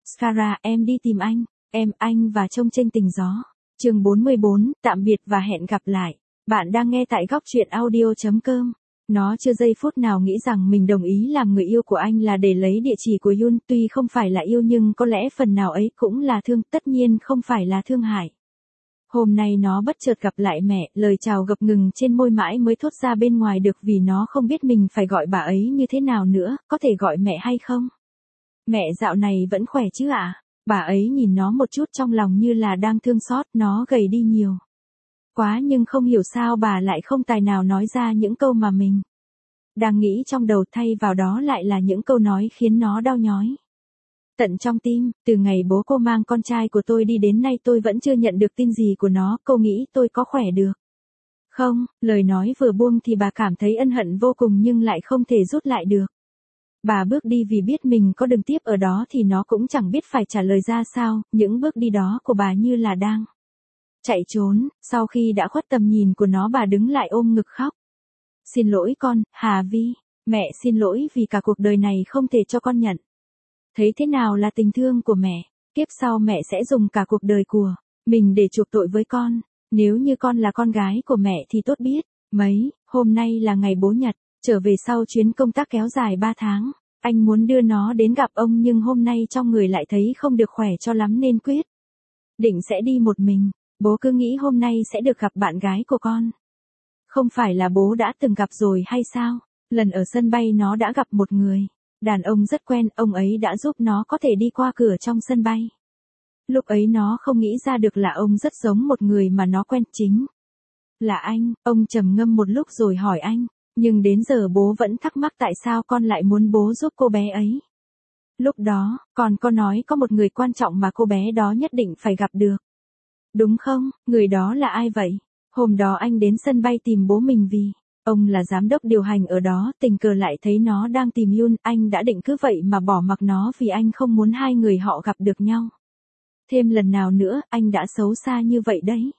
Skara, em đi tìm anh và trông trên tình gió. Chương 44, tạm biệt và hẹn gặp lại. Bạn đang nghe tại góc truyện audio.com. Nó chưa giây phút nào nghĩ rằng mình đồng ý làm người yêu của anh là để lấy địa chỉ của Yun, tuy không phải là yêu nhưng có lẽ phần nào ấy cũng là thương, tất nhiên không phải là thương hại. Hôm nay nó bất chợt gặp lại mẹ, lời chào ngập ngừng trên môi mãi mới thốt ra bên ngoài được vì nó không biết mình phải gọi bà ấy như thế nào nữa, có thể gọi mẹ hay không? Mẹ dạo này vẫn khỏe chứ ạ? Bà ấy nhìn nó một chút trong lòng như là đang thương xót, nó gầy đi nhiều quá nhưng không hiểu sao bà lại không tài nào nói ra những câu mà mình đang nghĩ trong đầu, thay vào đó lại là những câu nói khiến nó đau nhói tận trong tim. Từ ngày bố cô mang con trai của tôi đi đến nay tôi vẫn chưa nhận được tin gì của nó, cô nghĩ tôi có khỏe được không? Lời nói vừa buông thì bà cảm thấy ân hận vô cùng nhưng lại không thể rút lại được. Bà bước đi vì biết mình có đứng tiếp ở đó thì nó cũng chẳng biết phải trả lời ra sao, những bước đi đó của bà như là đang chạy trốn. Sau khi đã khuất tầm nhìn của nó, bà đứng lại ôm ngực khóc. Xin lỗi con, Hà Vi, mẹ xin lỗi vì cả cuộc đời này không thể cho con nhận thấy thế nào là tình thương của mẹ. Kiếp sau mẹ sẽ dùng cả cuộc đời của mình để chuộc tội với con. Nếu như con là con gái của mẹ thì tốt biết mấy. Hôm nay là ngày bố Nhật, trở về sau chuyến công tác kéo dài 3 tháng. Anh muốn đưa nó đến gặp ông nhưng hôm nay trong người lại thấy không được khỏe cho lắm nên quyết định sẽ đi một mình. Bố cứ nghĩ hôm nay sẽ được gặp bạn gái của con. Không phải là bố đã từng gặp rồi hay sao? Lần ở sân bay nó đã gặp một người đàn ông rất quen, ông ấy đã giúp nó có thể đi qua cửa trong sân bay. Lúc ấy nó không nghĩ ra được là ông rất giống một người mà nó quen, chính là anh. Ông trầm ngâm một lúc rồi hỏi anh, nhưng đến giờ bố vẫn thắc mắc tại sao con lại muốn bố giúp cô bé ấy. Lúc đó, con có nói có một người quan trọng mà cô bé đó nhất định phải gặp được. Đúng không? Người đó là ai vậy? Hôm đó anh đến sân bay tìm bố mình vì ông là giám đốc điều hành ở đó, tình cờ lại thấy nó đang tìm Yun, anh đã định cứ vậy mà bỏ mặc nó vì anh không muốn hai người họ gặp được nhau thêm lần nào nữa. Anh đã xấu xa như vậy đấy.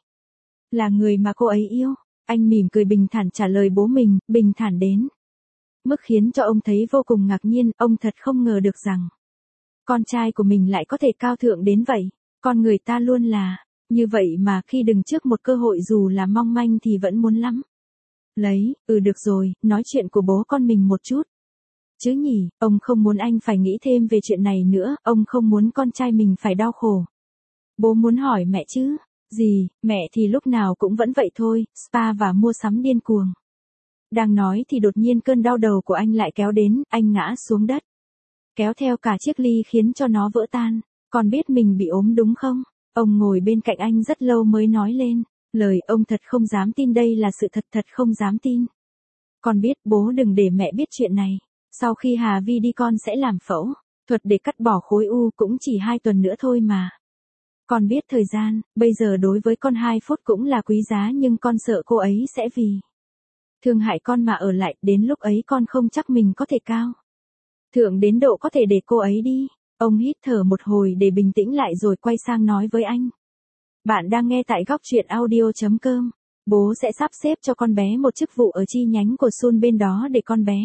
Là người mà cô ấy yêu. Anh mỉm cười bình thản trả lời bố mình, bình thản đến mức khiến cho ông thấy vô cùng ngạc nhiên. Ông thật không ngờ được rằng con trai của mình lại có thể cao thượng đến vậy. Con người ta luôn là như vậy mà, khi đứng trước một cơ hội dù là mong manh thì vẫn muốn lắm lấy. Được rồi, nói chuyện của bố con mình một chút chứ nhỉ. Ông không muốn anh phải nghĩ thêm về chuyện này nữa, ông không muốn con trai mình phải đau khổ. Bố muốn hỏi mẹ chứ. Gì, mẹ thì lúc nào cũng vẫn vậy thôi, spa và mua sắm điên cuồng. Đang nói thì đột nhiên cơn đau đầu của anh lại kéo đến, anh ngã xuống đất, kéo theo cả chiếc ly khiến cho nó vỡ tan. Con biết mình bị ốm đúng không? Ông ngồi bên cạnh anh rất lâu mới nói lên lời. Ông thật không dám tin đây là sự thật, thật không dám tin. Con biết, bố đừng để mẹ biết chuyện này. Sau khi Hà Vi đi con sẽ làm phẫu thuật để cắt bỏ khối u, cũng chỉ 2 tuần nữa thôi mà. Con biết thời gian, bây giờ đối với con 2 phút cũng là quý giá nhưng con sợ cô ấy sẽ vì thương hại con mà ở lại, đến lúc ấy con không chắc mình có thể cao thượng đến độ có thể để cô ấy đi. Ông hít thở một hồi để bình tĩnh lại rồi quay sang nói với anh. Bạn đang nghe tại góc truyện audio.com. Bố sẽ sắp xếp cho con bé một chức vụ ở chi nhánh của Sun bên đó để con bé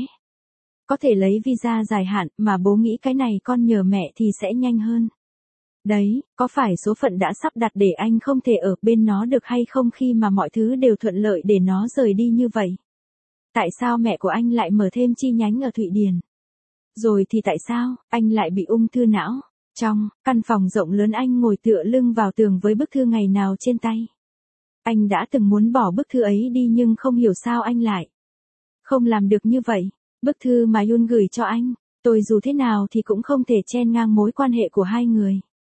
có thể lấy visa dài hạn, mà bố nghĩ cái này con nhờ mẹ thì sẽ nhanh hơn. Đấy, có phải số phận đã sắp đặt để anh không thể ở bên nó được hay không khi mà mọi thứ đều thuận lợi để nó rời đi như vậy? Tại sao mẹ của anh lại mở thêm chi nhánh ở Thụy Điển? Rồi thì tại sao anh lại bị ung thư não? Trong căn phòng rộng lớn anh ngồi tựa lưng vào tường với bức thư ngày nào trên tay. Anh đã từng muốn bỏ bức thư ấy đi nhưng không hiểu sao anh lại không làm được như vậy. Bức thư mà Yun gửi cho anh, tôi dù thế nào thì cũng không thể chen ngang mối quan hệ của hai người.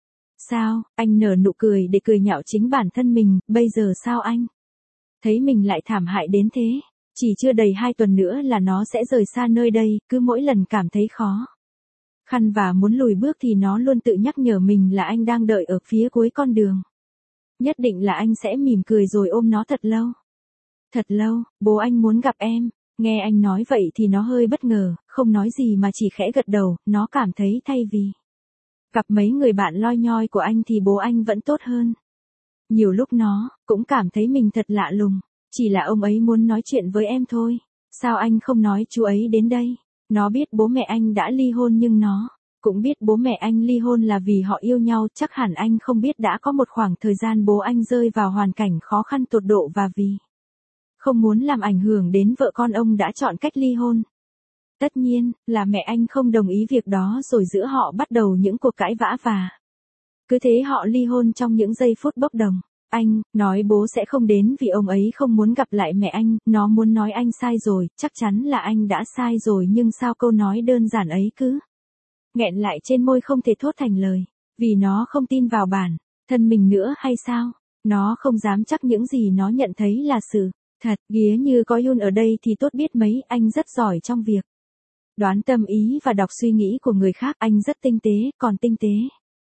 Sao? Anh nở nụ cười để cười nhạo chính bản thân mình, bây giờ sao anh thấy mình lại thảm hại đến thế? Chỉ chưa đầy 2 tuần nữa là nó sẽ rời xa nơi đây, cứ mỗi lần cảm thấy khó khăn và muốn lùi bước thì nó luôn tự nhắc nhở mình là anh đang đợi ở phía cuối con đường. Nhất định là anh sẽ mỉm cười rồi ôm nó thật lâu. Thật lâu, bố anh muốn gặp em. Nghe anh nói vậy thì nó hơi bất ngờ, không nói gì mà chỉ khẽ gật đầu. Nó cảm thấy thay vì gặp mấy người bạn loi nhoi của anh thì bố anh vẫn tốt hơn. Nhiều lúc nó cũng cảm thấy mình thật lạ lùng. Chỉ là ông ấy muốn nói chuyện với em thôi. Sao anh không nói chú ấy đến đây? Nó biết bố mẹ anh đã ly hôn nhưng nó cũng biết bố mẹ anh ly hôn là vì họ yêu nhau, chắc hẳn anh không biết đã có một khoảng thời gian bố anh rơi vào hoàn cảnh khó khăn tột độ và vì không muốn làm ảnh hưởng đến vợ con ông đã chọn cách ly hôn. Tất nhiên, là mẹ anh không đồng ý việc đó rồi giữa họ bắt đầu những cuộc cãi vã và cứ thế họ ly hôn trong những giây phút bốc đồng. Anh nói bố sẽ không đến vì ông ấy không muốn gặp lại mẹ anh, nó muốn nói anh sai rồi, chắc chắn là anh đã sai rồi nhưng sao câu nói đơn giản ấy cứ nghẹn lại trên môi không thể thốt thành lời, vì nó không tin vào bản thân mình nữa hay sao? Nó không dám chắc những gì nó nhận thấy là sự thật, ghía như có Yun ở đây thì tốt biết mấy, anh rất giỏi trong việc đoán tâm ý và đọc suy nghĩ của người khác, anh rất tinh tế, còn tinh tế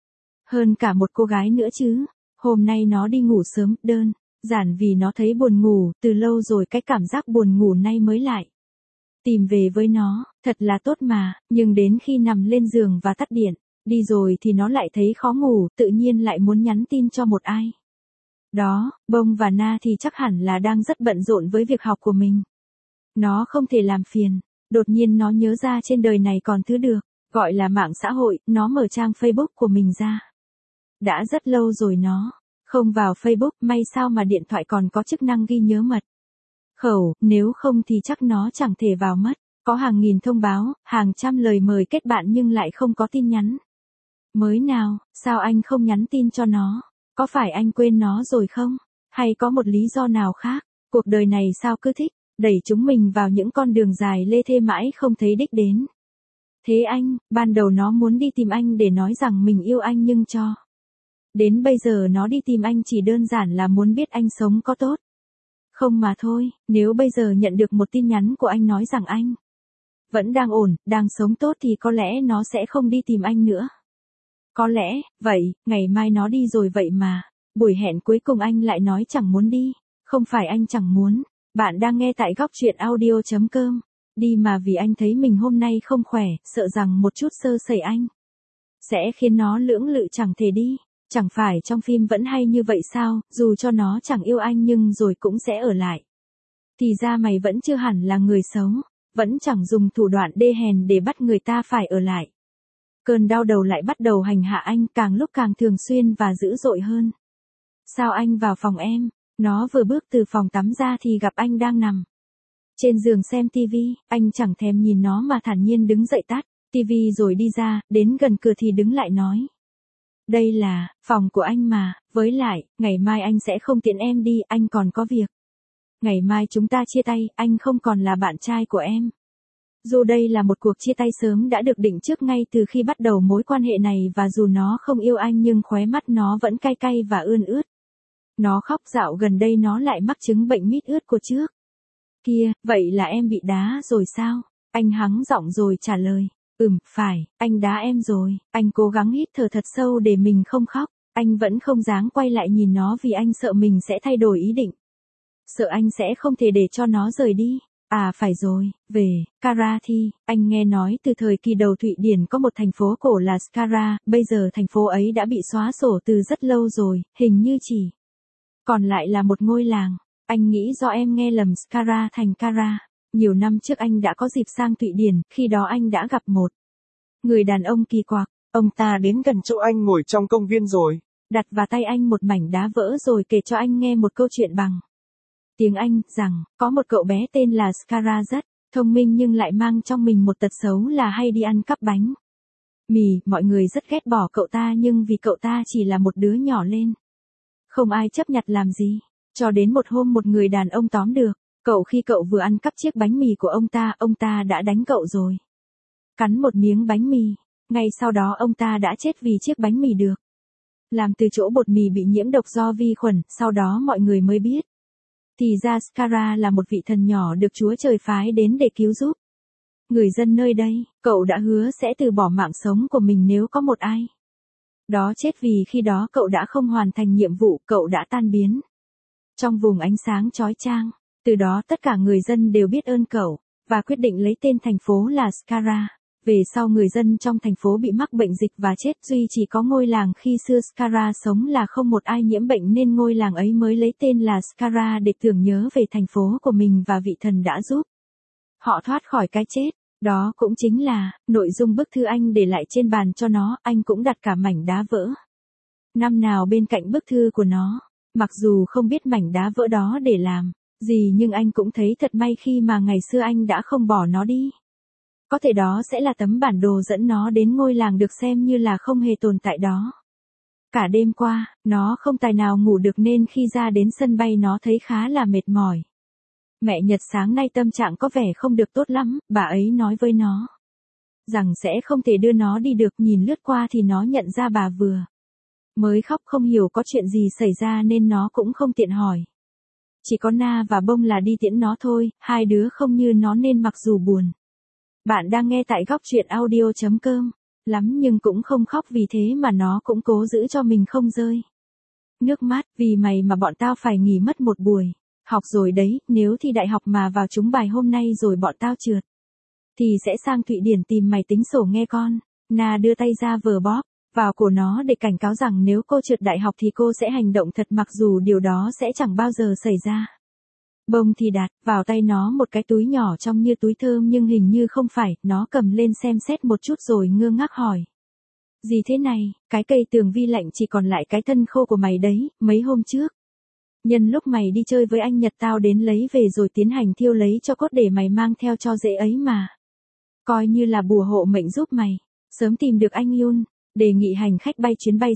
hơn cả một cô gái nữa chứ. Hôm nay nó đi ngủ sớm, đơn giản vì nó thấy buồn ngủ, từ lâu rồi cái cảm giác buồn ngủ nay mới lại tìm về với nó, thật là tốt mà, nhưng đến khi nằm lên giường và tắt điện đi rồi thì nó lại thấy khó ngủ, tự nhiên lại muốn nhắn tin cho một ai đó. Bông và Na thì chắc hẳn là đang rất bận rộn với việc học của mình. Nó không thể làm phiền. Đột nhiên nó nhớ ra trên đời này còn thứ được gọi là mạng xã hội, nó mở trang Facebook của mình ra. Đã rất lâu rồi nó không vào Facebook, may sao mà điện thoại còn có chức năng ghi nhớ mật khẩu, nếu không thì chắc nó chẳng thể vào mất. Có hàng nghìn thông báo, hàng trăm lời mời kết bạn nhưng lại không có tin nhắn mới nào. Sao anh không nhắn tin cho nó? Có phải anh quên nó rồi không? Hay có một lý do nào khác? Cuộc đời này sao cứ thích đẩy chúng mình vào những con đường dài lê thê mãi không thấy đích đến. Thế anh, ban đầu nó muốn đi tìm anh để nói rằng mình yêu anh nhưng cho đến bây giờ nó đi tìm anh chỉ đơn giản là muốn biết anh sống có tốt không mà thôi. Nếu bây giờ nhận được một tin nhắn của anh nói rằng anh vẫn đang ổn, đang sống tốt thì có lẽ nó sẽ không đi tìm anh nữa. Có lẽ, vậy, ngày mai nó đi rồi vậy mà. Buổi hẹn cuối cùng anh lại nói chẳng muốn đi. Không phải anh chẳng muốn. Bạn đang nghe tại góc truyện audio.com. Đi mà vì anh thấy mình hôm nay không khỏe, sợ rằng một chút sơ sẩy anh sẽ khiến nó lưỡng lự chẳng thể đi. Chẳng phải trong phim vẫn hay như vậy sao, dù cho nó chẳng yêu anh nhưng rồi cũng sẽ ở lại. Thì ra mày vẫn chưa hẳn là người xấu, vẫn chẳng dùng thủ đoạn đê hèn để bắt người ta phải ở lại. Cơn đau đầu lại bắt đầu hành hạ anh càng lúc càng thường xuyên và dữ dội hơn. Sao anh vào phòng em? Nó vừa bước từ phòng tắm ra thì gặp anh đang nằm trên giường xem tivi, anh chẳng thèm nhìn nó mà thản nhiên đứng dậy tắt tivi rồi đi ra, đến gần cửa thì đứng lại nói. Đây là phòng của anh mà, với lại, ngày mai anh sẽ không tiễn em đi, anh còn có việc. Ngày mai chúng ta chia tay, anh không còn là bạn trai của em. Dù đây là một cuộc chia tay sớm đã được định trước ngay từ khi bắt đầu mối quan hệ này và dù nó không yêu anh nhưng khóe mắt nó vẫn cay cay và ươn ướt. Nó khóc dạo gần đây nó lại mắc chứng bệnh mít ướt của trước kia, vậy là em bị đá rồi sao? Anh hắng giọng rồi trả lời. Phải, anh đá em rồi. Anh cố gắng hít thở thật sâu để mình không khóc. Anh vẫn không dám quay lại nhìn nó vì anh sợ mình sẽ thay đổi ý định. Sợ anh sẽ không thể để cho nó rời đi. À phải rồi, về Karathi, anh nghe nói từ thời kỳ đầu Thụy Điển có một thành phố cổ là Skara, bây giờ thành phố ấy đã bị xóa sổ từ rất lâu rồi, hình như chỉ còn lại là một ngôi làng. Anh nghĩ do em nghe lầm Skara thành Kara. Nhiều năm trước anh đã có dịp sang Thụy Điển, khi đó anh đã gặp một người đàn ông kỳ quặc. Ông ta đến gần chỗ anh ngồi trong công viên rồi đặt vào tay anh một mảnh đá vỡ rồi kể cho anh nghe một câu chuyện bằng tiếng Anh, rằng có một cậu bé tên là Skara rất thông minh nhưng lại mang trong mình một tật xấu là hay đi ăn cắp bánh mì. Mọi người rất ghét bỏ cậu ta nhưng vì cậu ta chỉ là một đứa nhỏ lên không ai chấp nhặt làm gì. Cho đến một hôm một người đàn ông tóm được cậu khi cậu vừa ăn cắp chiếc bánh mì của ông ta đã đánh cậu rồi cắn một miếng bánh mì. Ngay sau đó ông ta đã chết vì chiếc bánh mì được làm từ chỗ bột mì bị nhiễm độc do vi khuẩn, sau đó mọi người mới biết. Thì ra Skara là một vị thần nhỏ được Chúa Trời phái đến để cứu giúp người dân nơi đây. Cậu đã hứa sẽ từ bỏ mạng sống của mình nếu có một ai đó chết vì khi đó cậu đã không hoàn thành nhiệm vụ, cậu đã tan biến trong vùng ánh sáng chói chang. Từ đó tất cả người dân đều biết ơn cậu và quyết định lấy tên thành phố là Skara. Về sau người dân trong thành phố bị mắc bệnh dịch và chết, duy chỉ có ngôi làng khi xưa Skara sống là không một ai nhiễm bệnh nên ngôi làng ấy mới lấy tên là Skara để tưởng nhớ về thành phố của mình và vị thần đã giúp họ thoát khỏi cái chết. Đó cũng chính là, nội dung bức thư anh để lại trên bàn cho nó, anh cũng đặt cả mảnh đá vỡ. Năm nào bên cạnh bức thư của nó, mặc dù không biết mảnh đá vỡ đó để làm gì nhưng anh cũng thấy thật may khi mà ngày xưa anh đã không bỏ nó đi. Có thể đó sẽ là tấm bản đồ dẫn nó đến ngôi làng được xem như là không hề tồn tại đó. Cả đêm qua, nó không tài nào ngủ được nên khi ra đến sân bay nó thấy khá là mệt mỏi. Mẹ Nhật sáng nay tâm trạng có vẻ không được tốt lắm, bà ấy nói với nó rằng sẽ không thể đưa nó đi được, nhìn lướt qua thì nó nhận ra bà vừa mới khóc không hiểu có chuyện gì xảy ra nên nó cũng không tiện hỏi. Chỉ có Na và Bông là đi tiễn nó thôi, hai đứa không như nó nên mặc dù buồn. Bạn đang nghe tại góc truyện audio.com. Lắm nhưng cũng không khóc vì thế mà nó cũng cố giữ cho mình không rơi nước mắt, vì mày mà bọn tao phải nghỉ mất một buổi học rồi đấy, nếu thi đại học mà vào trúng bài hôm nay rồi bọn tao trượt thì sẽ sang Thụy Điển tìm mày tính sổ nghe con. Na đưa tay ra vờ bóp vào cổ nó để cảnh cáo rằng nếu cô trượt đại học thì cô sẽ hành động thật mặc dù điều đó sẽ chẳng bao giờ xảy ra. Bông thì đặt vào tay nó một cái túi nhỏ trông như túi thơm nhưng hình như không phải, nó cầm lên xem xét một chút rồi ngơ ngác hỏi. Gì thế này, cái cây tường vi lạnh chỉ còn lại cái thân khô của mày đấy, mấy hôm trước. Nhân lúc mày đi chơi với anh Nhật tao đến lấy về rồi tiến hành thiêu lấy cho cốt để mày mang theo cho dễ ấy mà. Coi như là bùa hộ mệnh giúp mày, sớm tìm được anh Yun. Đề nghị hành khách bay chuyến bay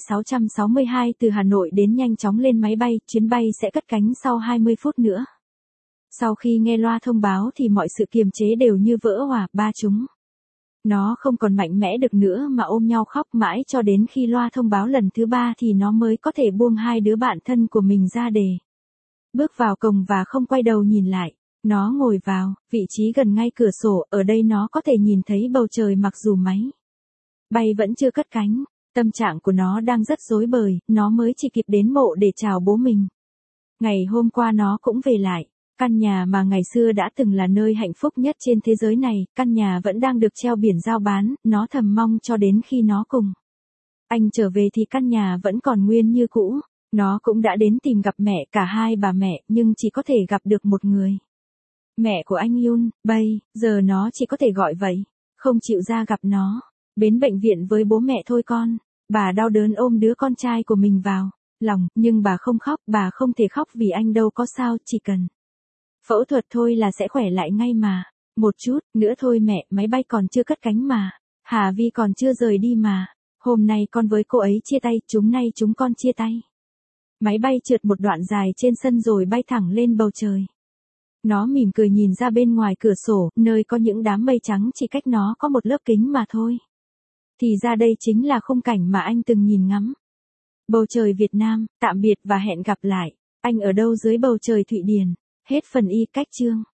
662 từ Hà Nội đến nhanh chóng lên máy bay, chuyến bay sẽ cất cánh sau 20 phút nữa. Sau khi nghe loa thông báo thì mọi sự kiềm chế đều như vỡ hòa, ba chúng. Nó không còn mạnh mẽ được nữa mà ôm nhau khóc mãi cho đến khi loa thông báo lần thứ 3 thì nó mới có thể buông hai đứa bạn thân của mình ra để bước vào cổng và không quay đầu nhìn lại. Nó ngồi vào vị trí gần ngay cửa sổ, ở đây nó có thể nhìn thấy bầu trời mặc dù máy bay vẫn chưa cất cánh. Tâm trạng của nó đang rất rối bời, nó mới chỉ kịp đến mộ để chào bố mình. Ngày hôm qua nó cũng về lại. Căn nhà mà ngày xưa đã từng là nơi hạnh phúc nhất trên thế giới này, căn nhà vẫn đang được treo biển giao bán, nó thầm mong cho đến khi nó cùng anh trở về thì căn nhà vẫn còn nguyên như cũ. Nó cũng đã đến tìm gặp mẹ, cả hai bà mẹ, nhưng chỉ có thể gặp được một người. Mẹ của anh Yun, bây giờ nó chỉ có thể gọi vậy, không chịu ra gặp nó. Đến bệnh viện với bố mẹ thôi con. Bà đau đớn ôm đứa con trai của mình vào lòng, nhưng bà không khóc, bà không thể khóc vì anh đâu có sao, chỉ cần phẫu thuật thôi là sẽ khỏe lại ngay mà. Một chút nữa thôi mẹ, máy bay còn chưa cất cánh mà. Hà Vi còn chưa rời đi mà. Hôm nay con với cô ấy chia tay, nay chúng con chia tay. Máy bay trượt một đoạn dài trên sân rồi bay thẳng lên bầu trời. Nó mỉm cười nhìn ra bên ngoài cửa sổ, nơi có những đám mây trắng chỉ cách nó có một lớp kính mà thôi. Thì ra đây chính là khung cảnh mà anh từng nhìn ngắm. Bầu trời Việt Nam, tạm biệt và hẹn gặp lại. Anh ở đâu dưới bầu trời Thụy Điển? Hết phần y cách chương.